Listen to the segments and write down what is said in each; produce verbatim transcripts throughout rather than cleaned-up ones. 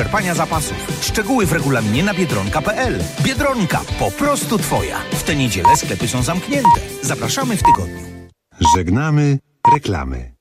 wyczerpania zapasów. Szczegóły w regulaminie na biedronka kropka p l. Biedronka, po prostu Twoja. W tę niedzielę sklepy są zamknięte. Zapraszamy w tygodniu. Żegnamy reklamy.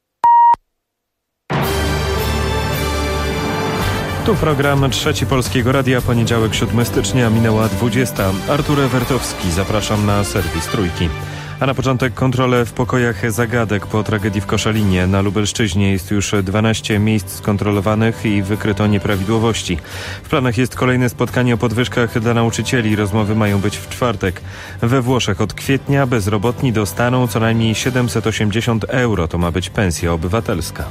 Tu program Trzeci Polskiego Radia, poniedziałek siódmego stycznia, minęła dwudziesta. Artur Ewertowski, zapraszam na serwis Trójki. A na początek kontrole w pokojach zagadek po tragedii w Koszalinie. Na Lubelszczyźnie jest już dwanaście miejsc skontrolowanych i wykryto nieprawidłowości. W planach jest kolejne spotkanie o podwyżkach dla nauczycieli. Rozmowy mają być w czwartek. We Włoszech od kwietnia bezrobotni dostaną co najmniej siedemset osiemdziesiąt euro. To ma być pensja obywatelska.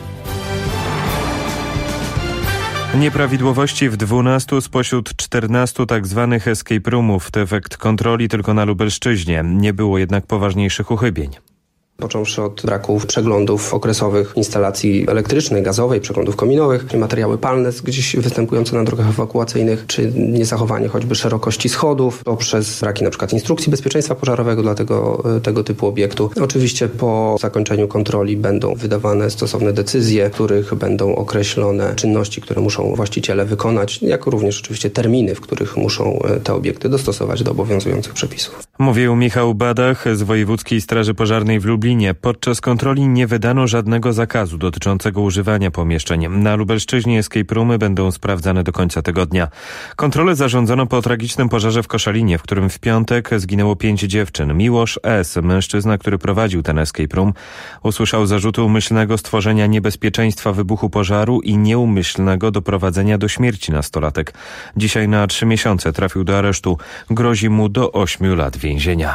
Nieprawidłowości w dwunastu spośród czternastu tak zwanych escape roomów. To efekt kontroli tylko na Lubelszczyźnie. Nie było jednak poważniejszych uchybień. Począwszy od braków przeglądów okresowych instalacji elektrycznej, gazowej, przeglądów kominowych, materiały palne gdzieś występujące na drogach ewakuacyjnych, czy niezachowanie choćby szerokości schodów, poprzez braki na przykład instrukcji bezpieczeństwa pożarowego dla tego, tego typu obiektu. Oczywiście po zakończeniu kontroli będą wydawane stosowne decyzje, w których będą określone czynności, które muszą właściciele wykonać, jak również oczywiście terminy, w których muszą te obiekty dostosować do obowiązujących przepisów. Mówił Michał Badach z Wojewódzkiej Straży Pożarnej w Lublinie. Podczas kontroli nie wydano żadnego zakazu dotyczącego używania pomieszczeń. Na Lubelszczyźnie escape roomy będą sprawdzane do końca tygodnia. Kontrolę zarządzono po tragicznym pożarze w Koszalinie, w którym w piątek zginęło pięć dziewczyn. Miłosz S., mężczyzna, który prowadził ten escape room, usłyszał zarzuty umyślnego stworzenia niebezpieczeństwa wybuchu pożaru i nieumyślnego doprowadzenia do śmierci nastolatek. Dzisiaj na trzy miesiące trafił do aresztu. Grozi mu do ośmiu lat więzienia.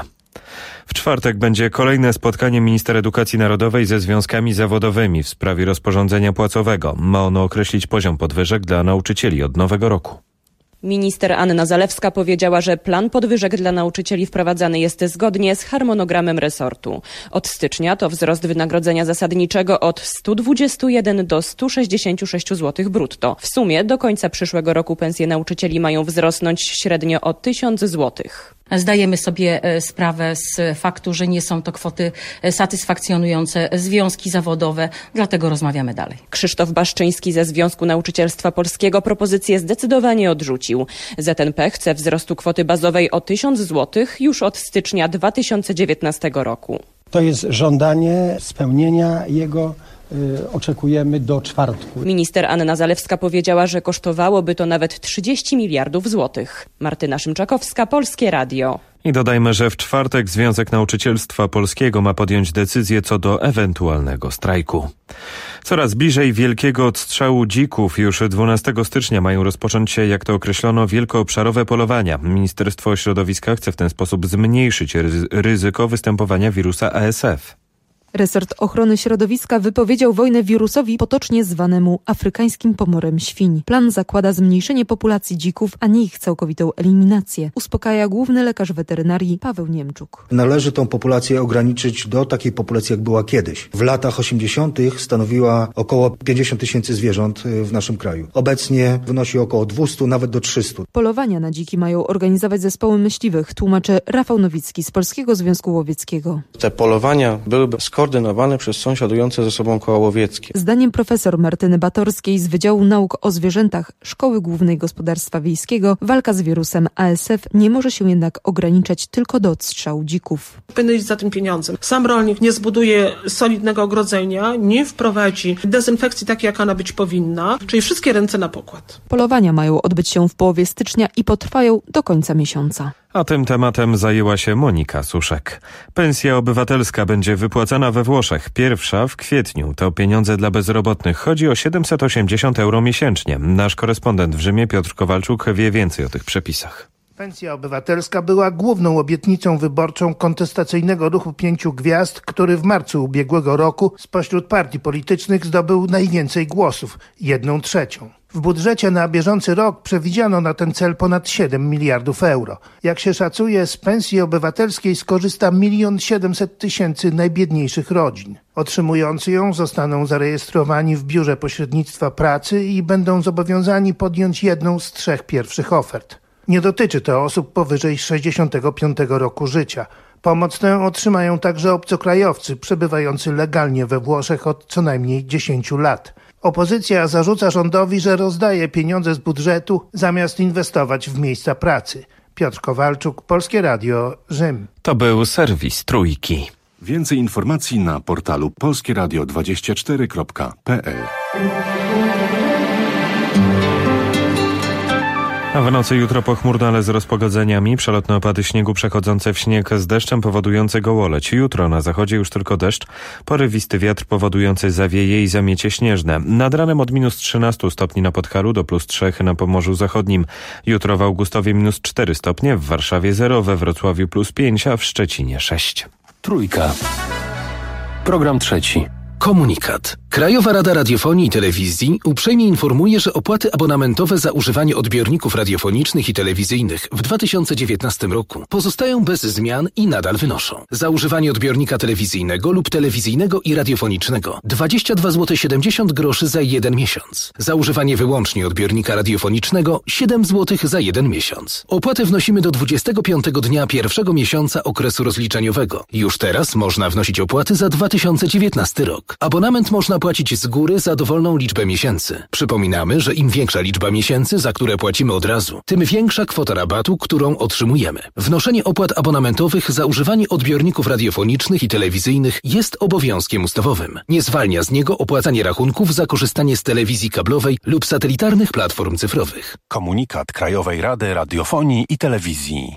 W czwartek będzie kolejne spotkanie minister edukacji narodowej ze związkami zawodowymi w sprawie rozporządzenia płacowego. Ma ono określić poziom podwyżek dla nauczycieli od nowego roku. Minister Anna Zalewska powiedziała, że plan podwyżek dla nauczycieli wprowadzany jest zgodnie z harmonogramem resortu. Od stycznia to wzrost wynagrodzenia zasadniczego od stu dwudziestu jeden do stu sześćdziesięciu sześciu złotych brutto. W sumie do końca przyszłego roku pensje nauczycieli mają wzrosnąć średnio o tysiąc złotych. Zdajemy sobie sprawę z faktu, że nie są to kwoty satysfakcjonujące związki zawodowe, dlatego rozmawiamy dalej. Krzysztof Baszczyński ze Związku Nauczycielstwa Polskiego propozycję zdecydowanie odrzucił. Z N P chce wzrostu kwoty bazowej o tysiąc złotych już od stycznia dwa tysiące dziewiętnastego roku. To jest żądanie spełnienia jego. Oczekujemy do czwartku. Minister Anna Zalewska powiedziała, że kosztowałoby to nawet trzydzieści miliardów złotych. Martyna Szymczakowska, Polskie Radio. I dodajmy, że w czwartek Związek Nauczycielstwa Polskiego ma podjąć decyzję co do ewentualnego strajku. Coraz bliżej wielkiego odstrzału dzików. Już dwunastego stycznia mają rozpocząć się, jak to określono, wielkoobszarowe polowania. Ministerstwo Środowiska chce w ten sposób zmniejszyć ryzyko występowania wirusa A S F. Resort Ochrony Środowiska wypowiedział wojnę wirusowi potocznie zwanemu afrykańskim pomorem świń. Plan zakłada zmniejszenie populacji dzików, a nie ich całkowitą eliminację, uspokaja główny lekarz weterynarii Paweł Niemczuk. Należy tą populację ograniczyć do takiej populacji, jak była kiedyś. W latach osiemdziesiątych stanowiła około pięćdziesiąt tysięcy zwierząt w naszym kraju. Obecnie wynosi około dwieście, nawet do trzystu. Polowania na dziki mają organizować zespoły myśliwych, tłumaczy Rafał Nowicki z Polskiego Związku Łowieckiego. Te polowania byłyby skoordynowane przez sąsiadujące ze sobą koła łowieckie. Zdaniem profesor Martyny Batorskiej z Wydziału Nauk o Zwierzętach Szkoły Głównej Gospodarstwa Wiejskiego walka z wirusem A S F nie może się jednak ograniczać tylko do odstrzału dzików. Powinny iść za tym pieniądzem. Sam rolnik nie zbuduje solidnego ogrodzenia, nie wprowadzi dezynfekcji takiej, jak ona być powinna, czyli wszystkie ręce na pokład. Polowania mają odbyć się w połowie stycznia i potrwają do końca miesiąca. A tym tematem zajęła się Monika Suszek. Pensja obywatelska będzie wypłacana we Włoszech. Pierwsza w kwietniu. To pieniądze dla bezrobotnych. Chodzi o siedemset osiemdziesiąt euro miesięcznie. Nasz korespondent w Rzymie Piotr Kowalczuk wie więcej o tych przepisach. Pensja obywatelska była główną obietnicą wyborczą kontestacyjnego ruchu Pięciu Gwiazd, który w marcu ubiegłego roku spośród partii politycznych zdobył najwięcej głosów, jedną trzecią. W budżecie na bieżący rok przewidziano na ten cel ponad siedem miliardów euro. Jak się szacuje, z pensji obywatelskiej skorzysta milion siedemset tysięcy najbiedniejszych rodzin. Otrzymujący ją zostaną zarejestrowani w Biurze Pośrednictwa Pracy i będą zobowiązani podjąć jedną z trzech pierwszych ofert. Nie dotyczy to osób powyżej sześćdziesiątego piątego roku życia. Pomoc tę otrzymają także obcokrajowcy przebywający legalnie we Włoszech od co najmniej dziesięciu lat. Opozycja zarzuca rządowi, że rozdaje pieniądze z budżetu zamiast inwestować w miejsca pracy. Piotr Kowalczuk, Polskie Radio, Rzym. To był serwis Trójki. Więcej informacji na portalu polskieradio dwadzieścia cztery kropka p l. A w nocy jutro pochmurno, ale z rozpogodzeniami. Przelotne opady śniegu przechodzące w śnieg z deszczem powodujące gołoleć. Jutro na zachodzie już tylko deszcz, porywisty wiatr powodujący zawieje i zamiecie śnieżne. Nad ranem od minus trzynastu stopni na Podhalu do plus trzech na Pomorzu Zachodnim. Jutro w Augustowie minus cztery stopnie, w Warszawie zero, we Wrocławiu plus pięć, a w Szczecinie sześć. Trójka. Program trzeci. Komunikat. Krajowa Rada Radiofonii i Telewizji uprzejmie informuje, że opłaty abonamentowe za używanie odbiorników radiofonicznych i telewizyjnych w dwa tysiące dziewiętnastym roku pozostają bez zmian i nadal wynoszą. Za używanie odbiornika telewizyjnego lub telewizyjnego i radiofonicznego dwadzieścia dwa złote siedemdziesiąt groszy za jeden miesiąc. Za używanie wyłącznie odbiornika radiofonicznego siedem złotych za jeden miesiąc. Opłatę wnosimy do dwudziestego piątego dnia pierwszego miesiąca okresu rozliczeniowego. Już teraz można wnosić opłaty za dwa tysiące dziewiętnasty rok. Abonament można płacić z góry za dowolną liczbę miesięcy. Przypominamy, że im większa liczba miesięcy, za które płacimy od razu, tym większa kwota rabatu, którą otrzymujemy. Wnoszenie opłat abonamentowych za używanie odbiorników radiofonicznych i telewizyjnych jest obowiązkiem ustawowym. Nie zwalnia z niego opłacanie rachunków za korzystanie z telewizji kablowej lub satelitarnych platform cyfrowych. Komunikat Krajowej Rady Radiofonii i Telewizji.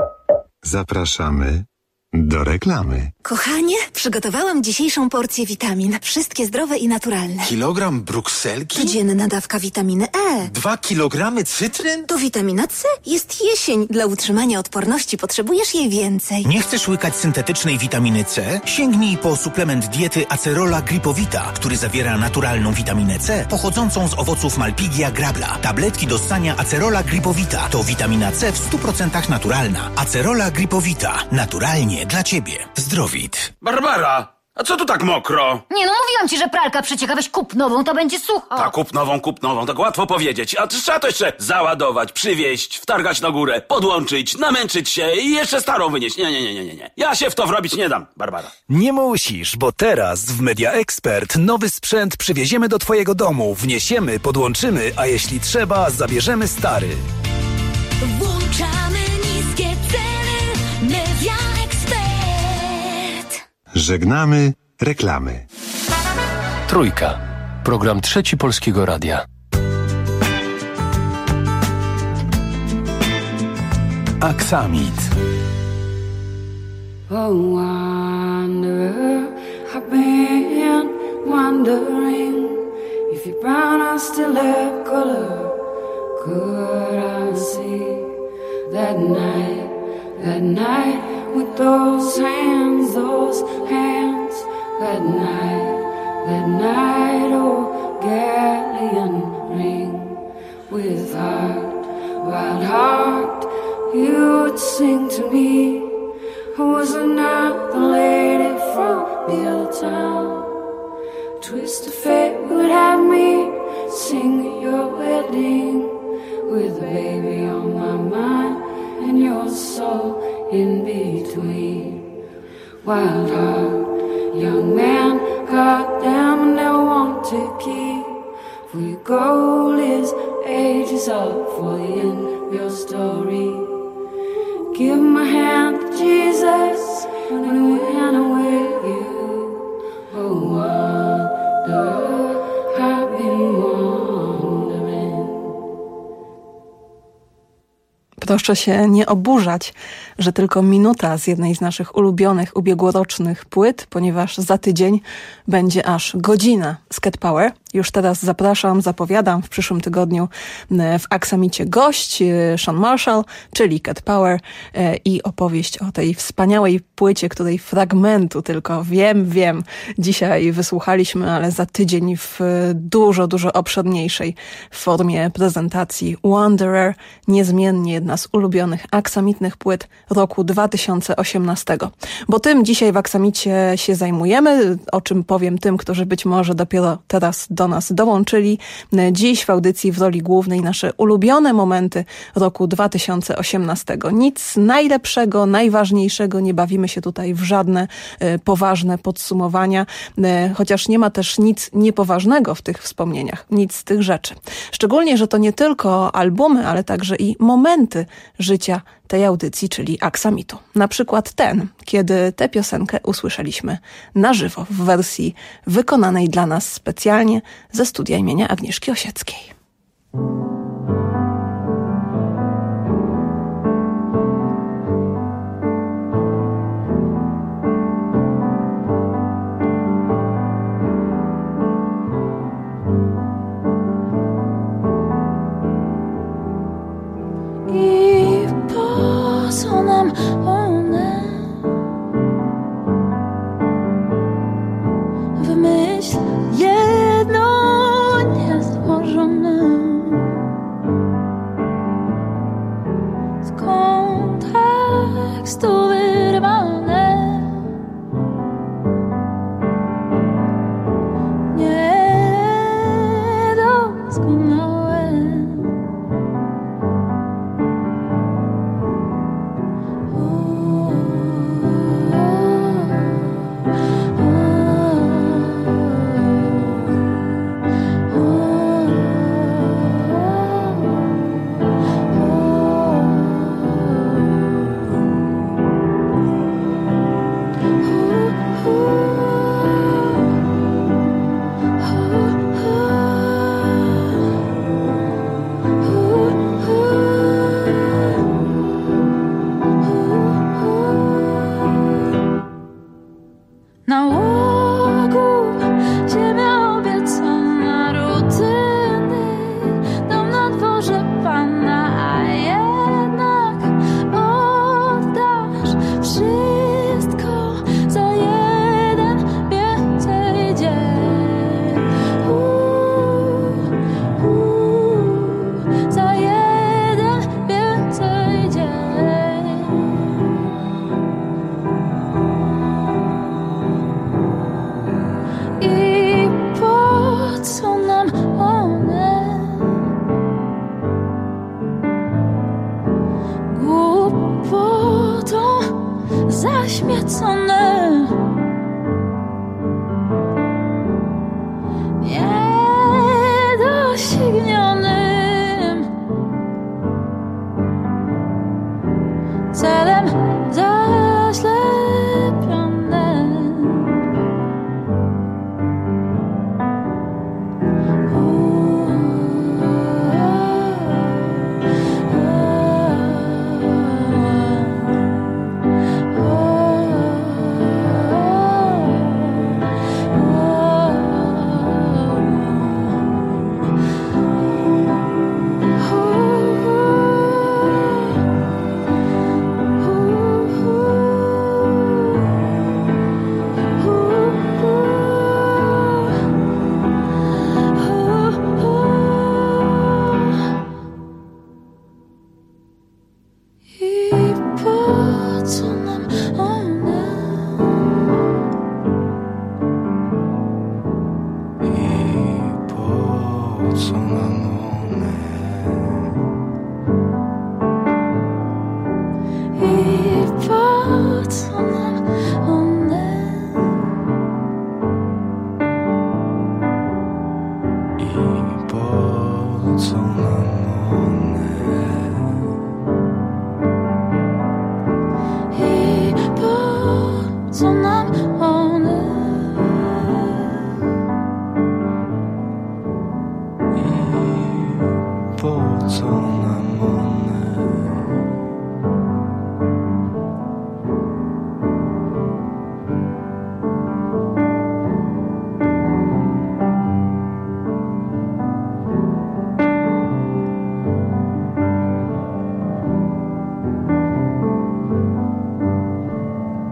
Zapraszamy do reklamy. Kochanie, przygotowałam dzisiejszą porcję witamin. Wszystkie zdrowe i naturalne. Kilogram brukselki? Codzienna dawka witaminy E. Dwa kilogramy cytryn? To witamina C. Jest jesień. Dla utrzymania odporności potrzebujesz jej więcej. Nie chcesz łykać syntetycznej witaminy C? Sięgnij po suplement diety Acerola Gripowita, który zawiera naturalną witaminę C pochodzącą z owoców Malpighia grabla. Tabletki do ssania Acerola Gripowita to witamina C w stu procentach naturalna. Acerola Gripowita. Naturalnie dla Ciebie. Zdrowit. Barbara! A co tu tak mokro? Nie no, mówiłam ci, że pralka przecieka, weź kup nową, to będzie sucho. Tak, kup nową, kup nową, tak łatwo powiedzieć. A trzeba to jeszcze załadować, przywieźć, wtargać na górę, podłączyć, namęczyć się i jeszcze starą wynieść. Nie, nie, nie, nie, nie. Ja się w to wrobić nie dam, Barbara. Nie musisz, bo teraz w Media Expert nowy sprzęt przywieziemy do twojego domu, wniesiemy, podłączymy, a jeśli trzeba, zabierzemy stary. Włączamy niskie ceny. Media Expert. Żegnamy reklamy. Trójka. Program trzeci Polskiego Radia. Aksamit. Oh, wanderer, I've been wondering if your brown eyes still have color. Could I see that night, that night with those hands, those hands, that night, that night, oh, galleon ring with heart, wild heart, you would sing to me. Was it not the lady from the old town? Twist of fate would have me sing at your wedding, with a baby on my mind and your soul in between. Wild heart, young man, goddamn, I never want to keep. For your goal is ages up for the end of your story. Give my hand to Jesus when I'm with you. Oh, wonder, I've been wondering. Proszę się nie oburzać, że tylko minuta z jednej z naszych ulubionych ubiegłorocznych płyt, ponieważ za tydzień będzie aż godzina z Cat Power. Już teraz zapraszam, zapowiadam w przyszłym tygodniu w Aksamicie gość Sean Marshall, czyli Cat Power i opowieść o tej wspaniałej płycie, której fragmentu tylko wiem, wiem, dzisiaj wysłuchaliśmy, ale za tydzień w dużo, dużo obszerniejszej formie prezentacji. Wanderer, niezmiennie jedna z ulubionych aksamitnych płyt roku dwa tysiące osiemnastego. Bo tym dzisiaj w Aksamicie się zajmujemy, o czym powiem tym, którzy być może dopiero teraz do do nas dołączyli. Dziś w audycji w roli głównej nasze ulubione momenty roku dwa tysiące osiemnastego. Nic najlepszego, najważniejszego, nie bawimy się tutaj w żadne e, poważne podsumowania, e, chociaż nie ma też nic niepoważnego w tych wspomnieniach, nic z tych rzeczy. Szczególnie, że to nie tylko albumy, ale także i momenty życia tej audycji, czyli Aksamitu. Na przykład ten, kiedy tę piosenkę usłyszeliśmy na żywo w wersji wykonanej dla nas specjalnie ze studia imienia Agnieszki Osieckiej. Co nam one? Wymyśl jedno niezłożone z kontekstu wyrwane, niedoskonałe.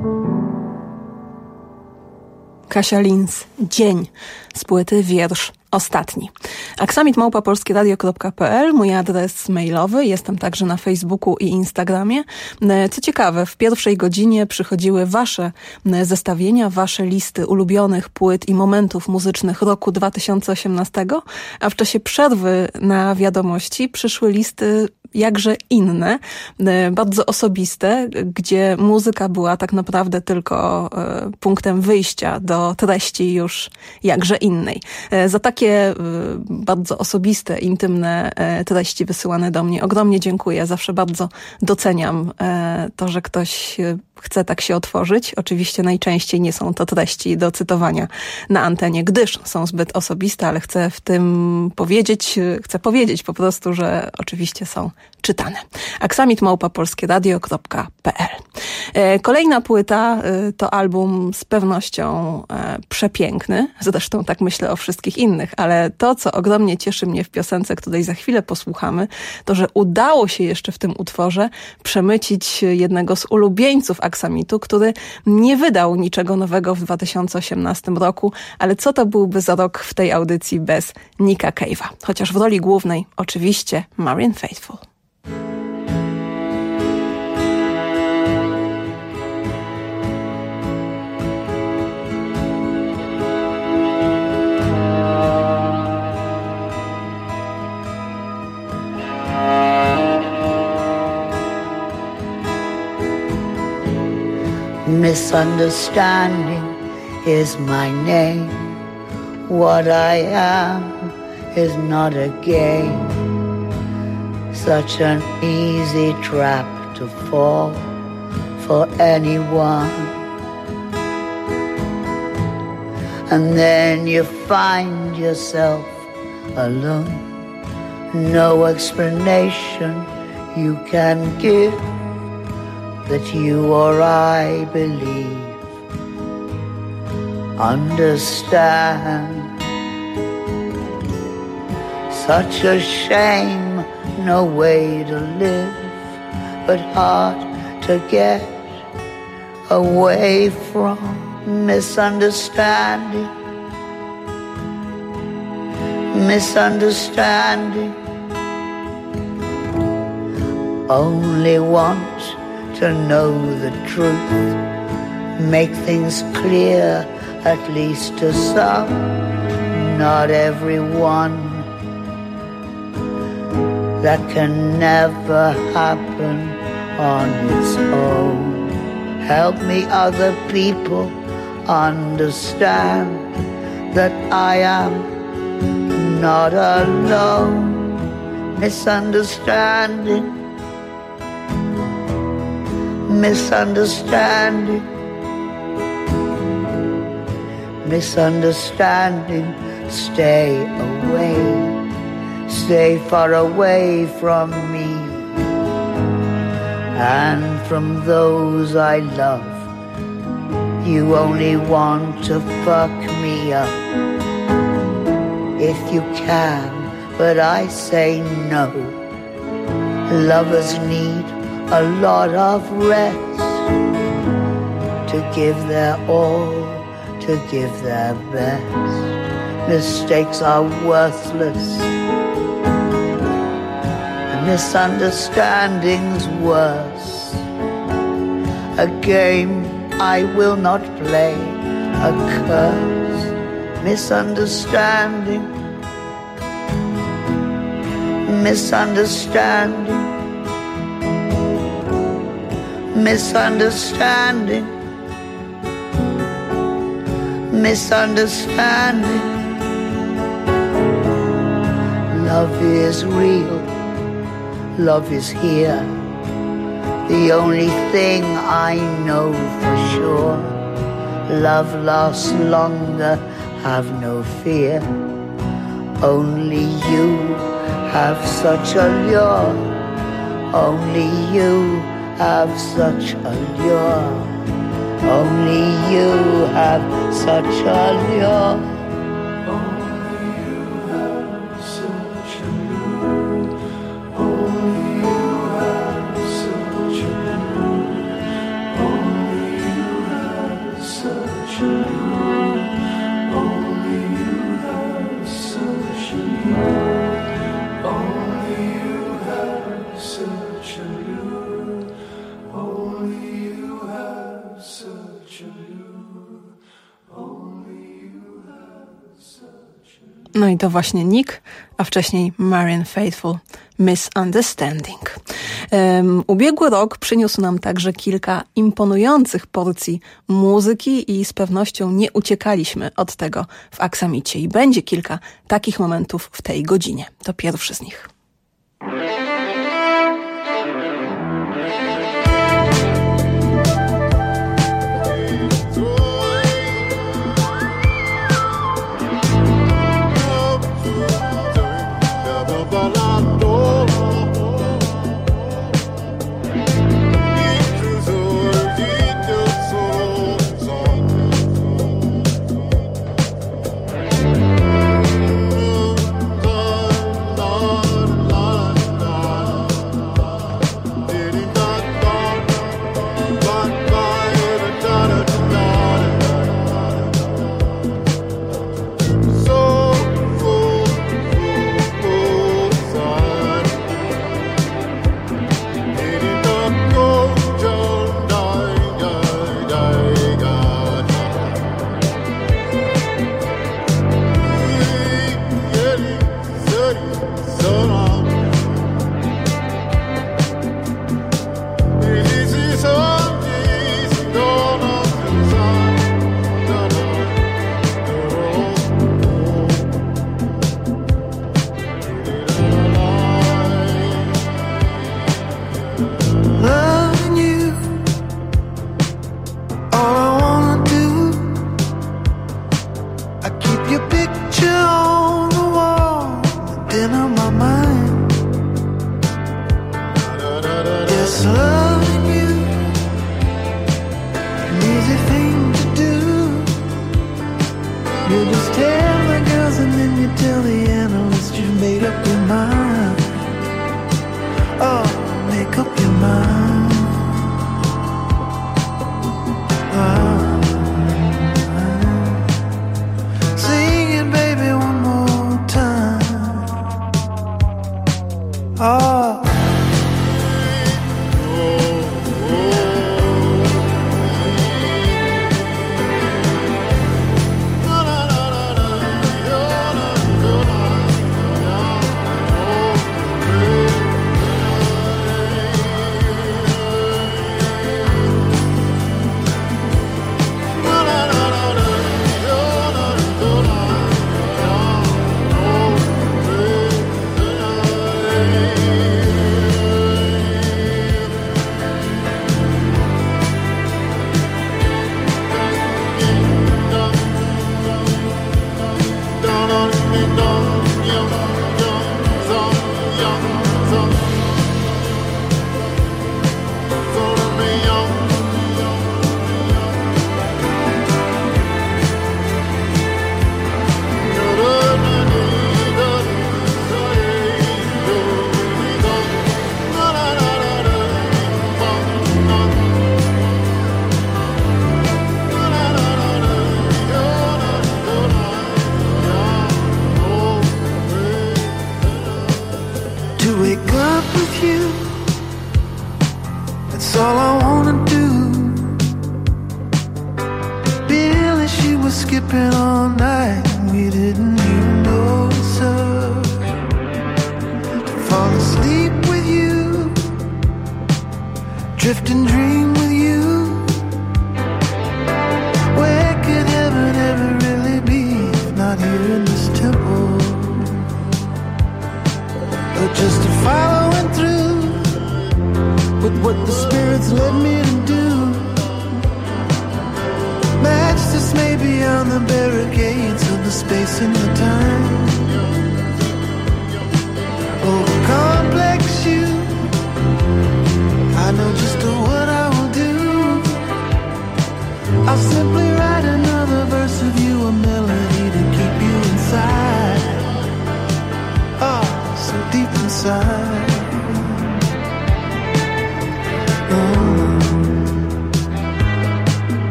Kasia Linz, Dzień, z płyty Wiersz ostatni. aksamit małpa polskie radio kropka p l, mój adres mailowy, jestem także na Facebooku i Instagramie. Co ciekawe, w pierwszej godzinie przychodziły wasze zestawienia, wasze listy ulubionych płyt i momentów muzycznych roku dwa tysiące osiemnastego, a w czasie przerwy na wiadomości przyszły listy jakże inne, bardzo osobiste, gdzie muzyka była tak naprawdę tylko punktem wyjścia do treści już jakże innej. Za takie bardzo osobiste, intymne treści wysyłane do mnie ogromnie dziękuję. Zawsze bardzo doceniam to, że ktoś chce tak się otworzyć. Oczywiście najczęściej nie są to treści do cytowania na antenie, gdyż są zbyt osobiste, ale chcę w tym powiedzieć, chcę powiedzieć po prostu, że oczywiście są czytane. aksamit małpa polskie radio kropka p l. Kolejna płyta to album z pewnością przepiękny, zresztą tak myślę o wszystkich innych, ale to, co ogromnie cieszy mnie w piosence, której za chwilę posłuchamy, to, że udało się jeszcze w tym utworze przemycić jednego z ulubieńców Aksamitu, który nie wydał niczego nowego w dwa tysiące osiemnastym roku, ale co to byłby za rok w tej audycji bez Nicka Cave'a? Chociaż w roli głównej oczywiście Marianne Faithfull. Misunderstanding is my name. What I am is not a game. Such an easy trap to fall for anyone. And then you find yourself alone. No explanation you can give that you or I believe, understand. Such a shame, no way to live, but hard to get away from misunderstanding. Misunderstanding. Only want to know the truth, make things clear, at least to some, not everyone. That can never happen on its own. Help me, other people, understand that I am not alone. Misunderstanding. Misunderstanding, misunderstanding, stay away, stay far away from me and from those I love. You only want to fuck me up if you can, but I say no. Lovers need a lot of rest to give their all, to give their best. Mistakes are worthless, misunderstandings worse. A game I will not play, a curse. Misunderstanding, misunderstanding, misunderstanding, misunderstanding. Love is real, love is here. The only thing I know for sure, love lasts longer, have no fear. Only you have such a lure, only you have such a lure, only you have such a lure. So No i to właśnie Nick, a wcześniej Marianne Faithfull, Misunderstanding. Um, ubiegły rok przyniósł nam także kilka imponujących porcji muzyki i z pewnością nie uciekaliśmy od tego w Aksamicie. I będzie kilka takich momentów w tej godzinie. To pierwszy z nich.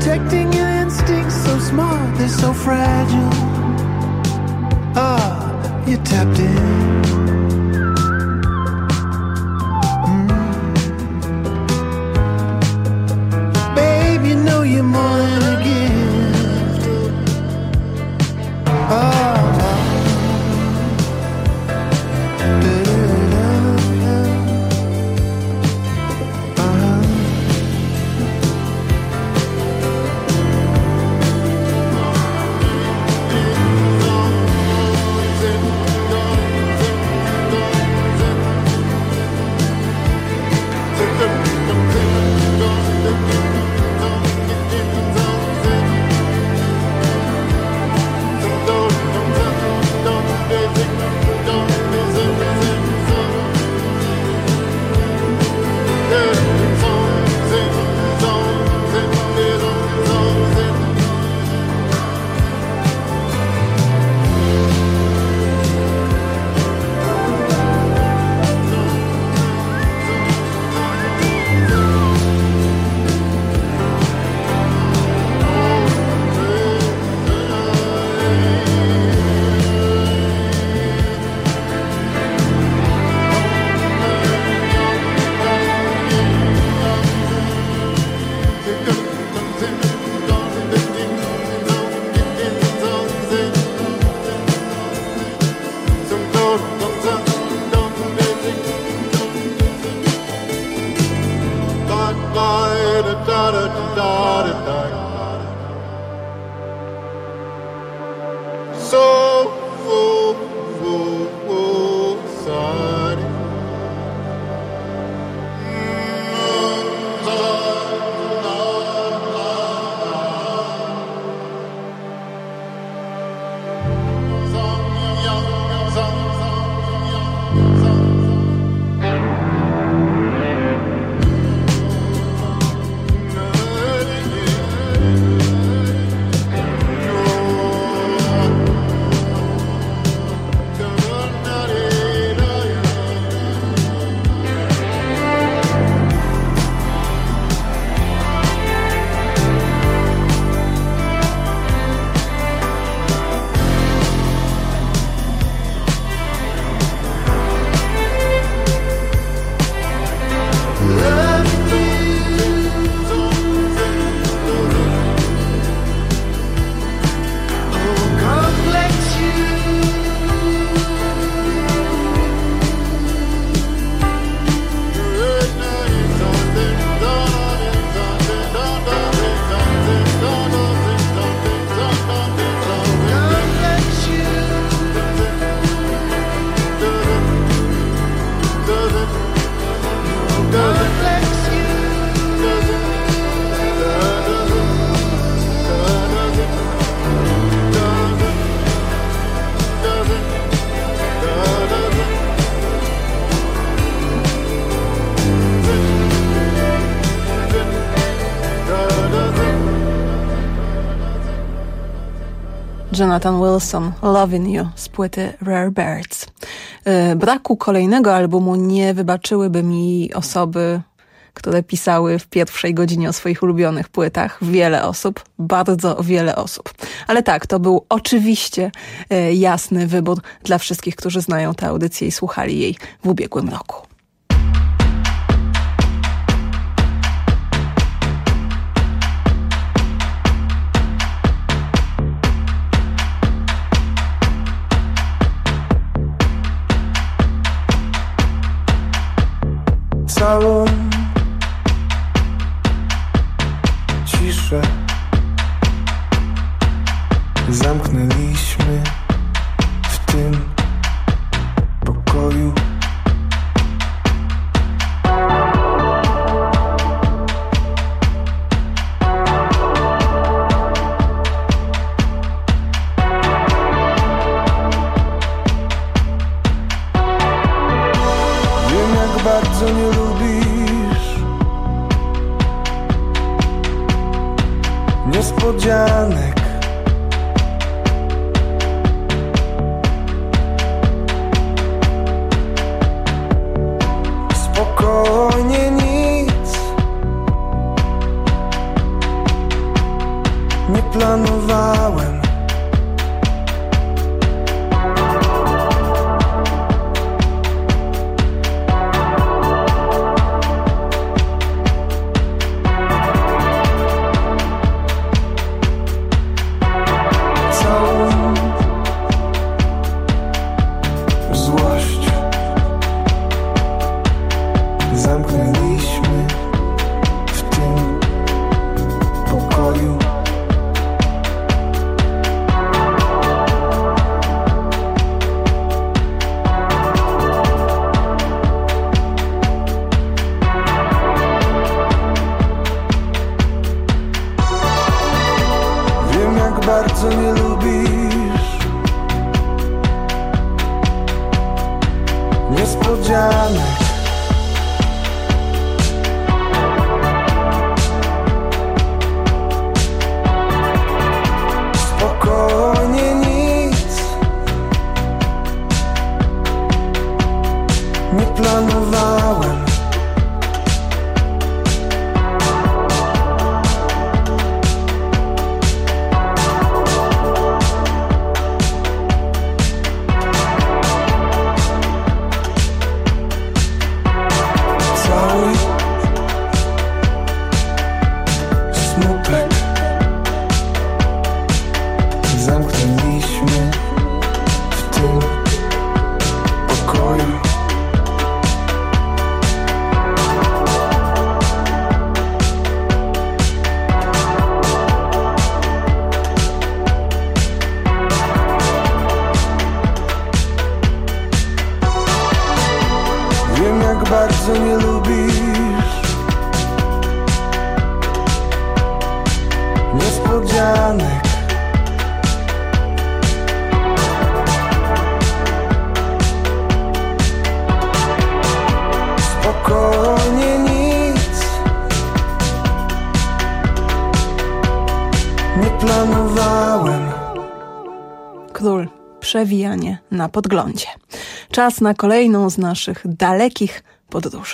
protecting your instincts, so smart, they're so fragile. Ah, you tapped in. You know you're more than a gift. Oh, Jonathan Wilson, Loving You z płyty Rare Birds. Braku kolejnego albumu nie wybaczyłyby mi osoby, które pisały w pierwszej godzinie o swoich ulubionych płytach. Wiele osób, bardzo wiele osób. Ale tak, to był oczywiście jasny wybór dla wszystkich, którzy znają tę audycję i słuchali jej w ubiegłym roku. Całą ciszę zamknęliśmy w tym pokoju. Wiem, jak bardzo nie lubisz niespodzianek. Spokojnie, nic zaplanowałem. Bardzo nie lubisz niespodzianek. Spokojnie, nic nie planowałem. Bardzo nie lubisz niespodzianek. Spokojnie, nic nie planowałem. Król. Przewijanie na podglądzie. Czas na kolejną z naszych dalekich podróży.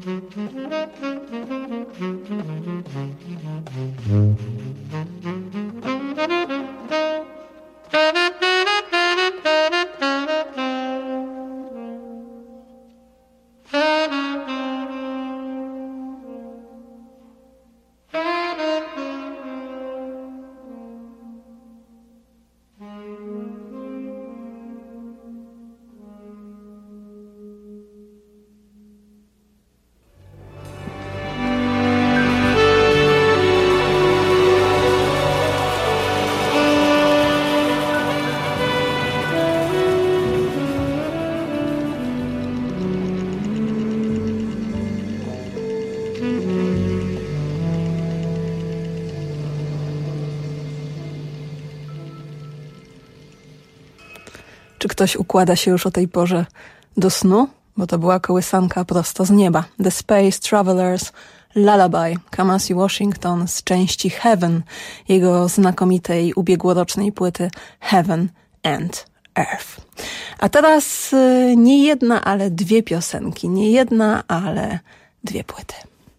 Czy ktoś układa się już o tej porze do snu? Bo to była kołysanka prosto z nieba. The Space Travelers Lullaby, Kamasi Washington z części Heaven, jego znakomitej ubiegłorocznej płyty Heaven and Earth. A teraz y, nie jedna, ale dwie piosenki. Nie jedna, ale dwie płyty.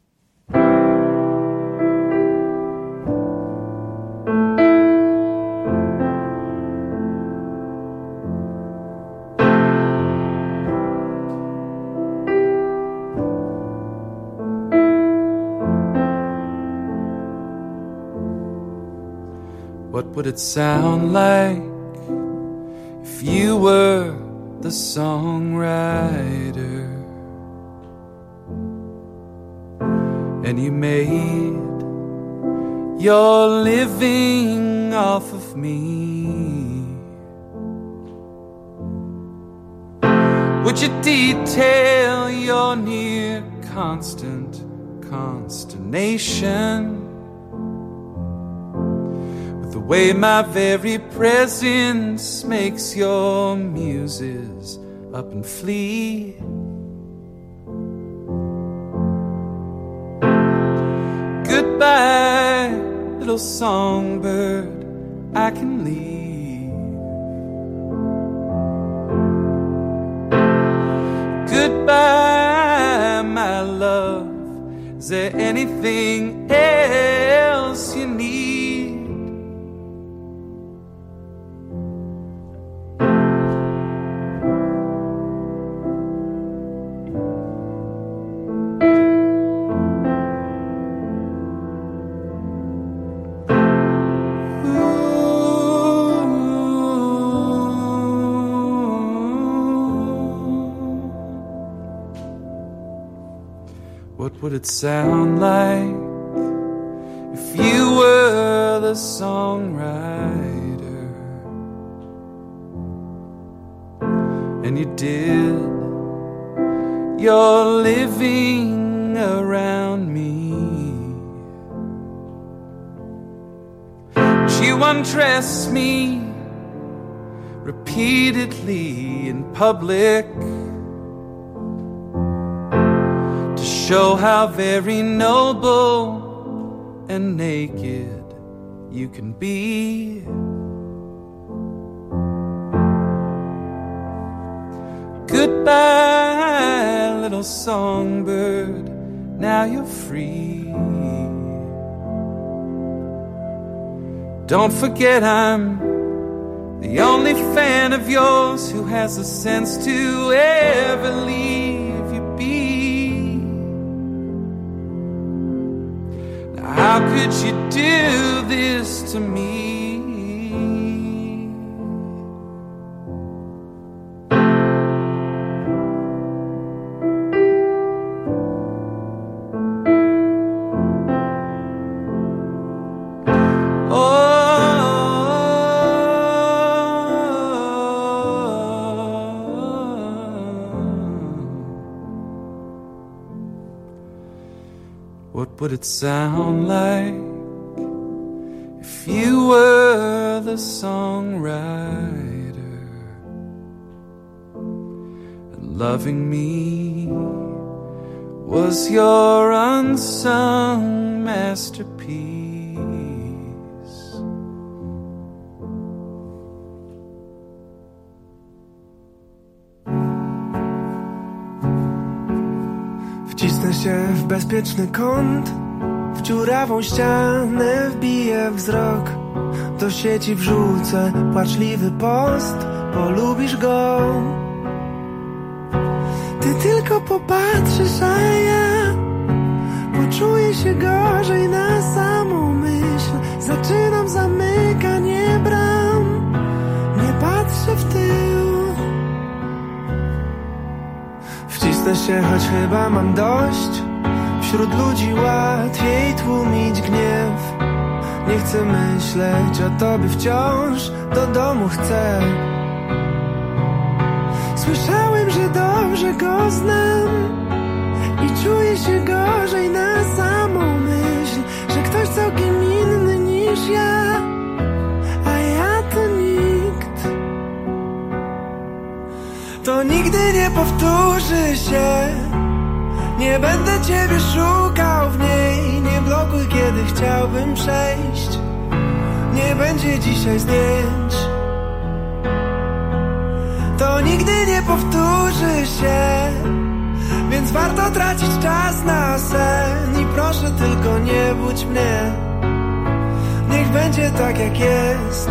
What would it sound like if you were the songwriter and you made your living off of me? Would you detail your near constant consternation? The way my very presence makes your muses up and flee. Goodbye, little songbird, I can leave. Goodbye, my love, is there anything else you need? What would it sound like if you were the songwriter and you did your living around me? Would you undress me repeatedly in public? Show how very noble and naked you can be. Goodbye, little songbird, now you're free. Don't forget I'm the only fan of yours who has the sense to ever leave you be. How could you do this to me? What would it sound like if you were the songwriter and loving me was your unsung masterpiece? Wcisnę się w bezpieczny kąt, w dziurawą ścianę wbiję wzrok, do sieci wrzucę płaczliwy post, polubisz go. Ty tylko popatrzysz, a ja poczuję się gorzej na samą myśl. Zaczynam zamykanie bram, nie patrzę w tył. Wcisnę się, choć chyba mam dość. Wśród ludzi łatwiej tłumić gniew. Nie chcę myśleć o tobie wciąż, do domu chcę. Słyszałem, że dobrze go znam i czuję się gorzej na samą myśl, że ktoś całkiem inny niż ja, a ja to nikt. To nigdy nie powtórzy się. Nie będę ciebie szukał w niej. Nie blokuj, kiedy chciałbym przejść. Nie będzie dzisiaj zdjęć. To nigdy nie powtórzy się. Więc warto tracić czas na sen. I proszę tylko nie budź mnie. Niech będzie tak jak jest.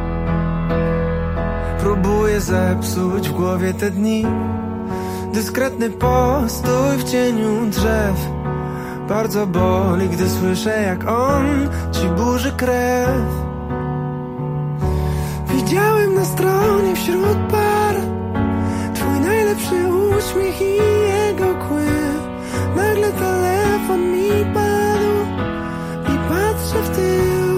Próbuję zepsuć w głowie te dni. Dyskretny postój w cieniu drzew. Bardzo boli, gdy słyszę, jak on ci burzy krew. Widziałem na stronie wśród par twój najlepszy uśmiech i jego kły. Nagle telefon mi padł i patrzę w tył.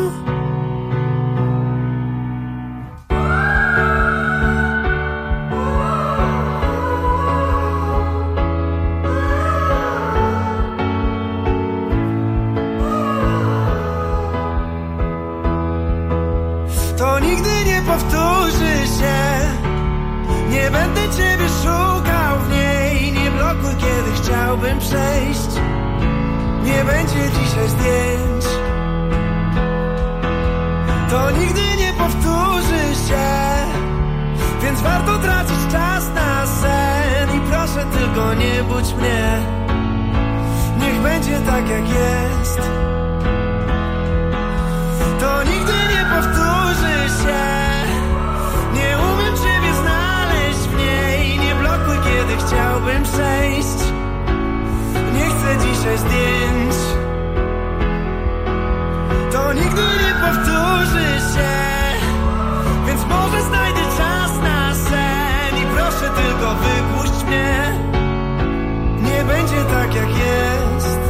To nigdy nie powtórzy się. Nie będę ciebie szukał w niej. Nie blokuj, kiedy chciałbym przejść. Nie będzie dzisiaj zdjęć. To nigdy nie powtórzy się. Więc warto tracić czas na sen. I proszę tylko nie budź mnie. Niech będzie tak jak jest. To nigdy nie powtórzy się. Nie umiem ciebie znaleźć w niej. Nie blokuj, kiedy chciałbym przejść. Nie chcę dzisiaj zdjęć. To nigdy nie powtórzy się. Więc może znajdę czas na sen. I proszę tylko wypuść mnie. Nie będzie tak jak jest.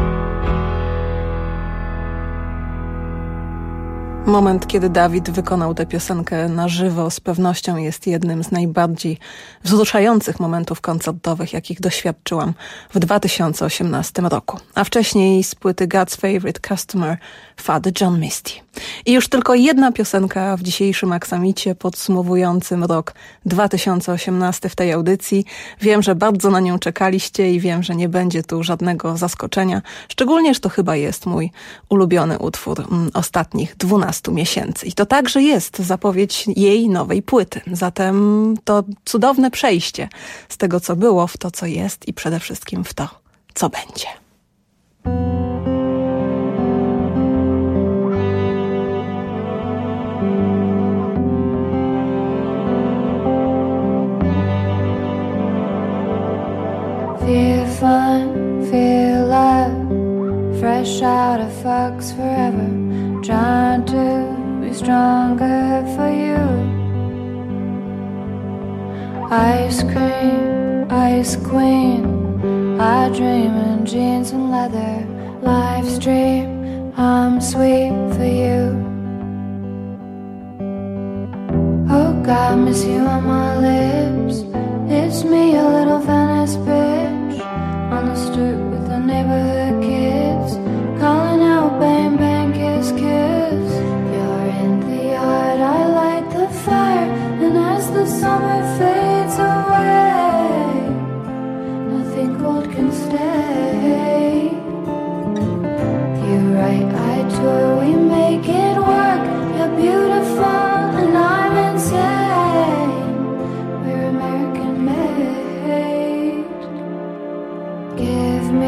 Moment, kiedy Dawid wykonał tę piosenkę na żywo, z pewnością jest jednym z najbardziej wzruszających momentów koncertowych, jakich doświadczyłam w dwa tysiące osiemnastym roku. A wcześniej z płyty God's Favorite Customer Father John Misty. I już tylko jedna piosenka w dzisiejszym Aksamicie podsumowującym rok dwa tysiące osiemnasty w tej audycji. Wiem, że bardzo na nią czekaliście i wiem, że nie będzie tu żadnego zaskoczenia. Szczególnie, że to chyba jest mój ulubiony utwór mm, ostatnich dwunastu miesięcy. I to także jest zapowiedź jej nowej płyty. Zatem to cudowne przejście z tego, co było, w to, co jest i przede wszystkim w to, co będzie. Feel fun, feel love, fresh out of Fox forever, trying to be stronger for you. Ice cream, ice queen, I dream in jeans and leather, life's dream, I'm sweet for you. Oh God, miss you on my lips. It's me, a little Venice bitch, on the stoop with the neighborhood kids, calling out bang bang kiss kiss. You're in the yard, I light the fire, and as the summer fades away, nothing cold can stay. You're right, I tour, we make it work. You're beautiful and I'm insane. We're American made. Give me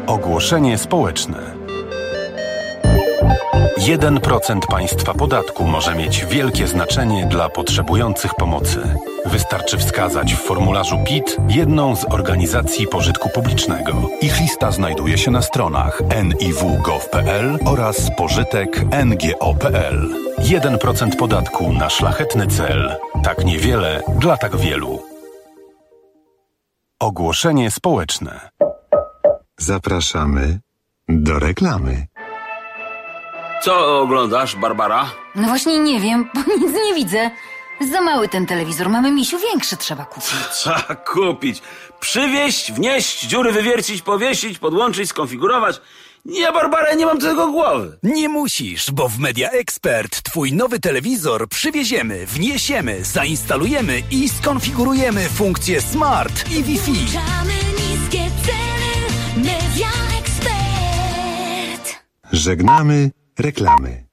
Ogłoszenie społeczne. jeden procent państwa podatku może mieć wielkie znaczenie dla potrzebujących pomocy. Wystarczy wskazać w formularzu P I T jedną z organizacji pożytku publicznego. Ich lista znajduje się na stronach en i w kropka gov kropka p l oraz pożytek kropka n g o kropka p l. jeden procent podatku na szlachetny cel. Tak niewiele dla tak wielu. Ogłoszenie społeczne. Zapraszamy do reklamy. Co oglądasz, Barbara? No właśnie nie wiem, bo nic nie widzę. Za mały ten telewizor, mamy, misiu, większy trzeba kupić. Trzeba kupić. Przywieźć, wnieść, dziury wywiercić, powiesić, podłączyć, skonfigurować. Nie, Barbara, nie mam do tego głowy. Nie musisz, bo w Media Expert twój nowy telewizor przywieziemy, wniesiemy, zainstalujemy i skonfigurujemy funkcje Smart i Wi-Fi. Niskie ceny, Media Expert. Żegnamy reklamy.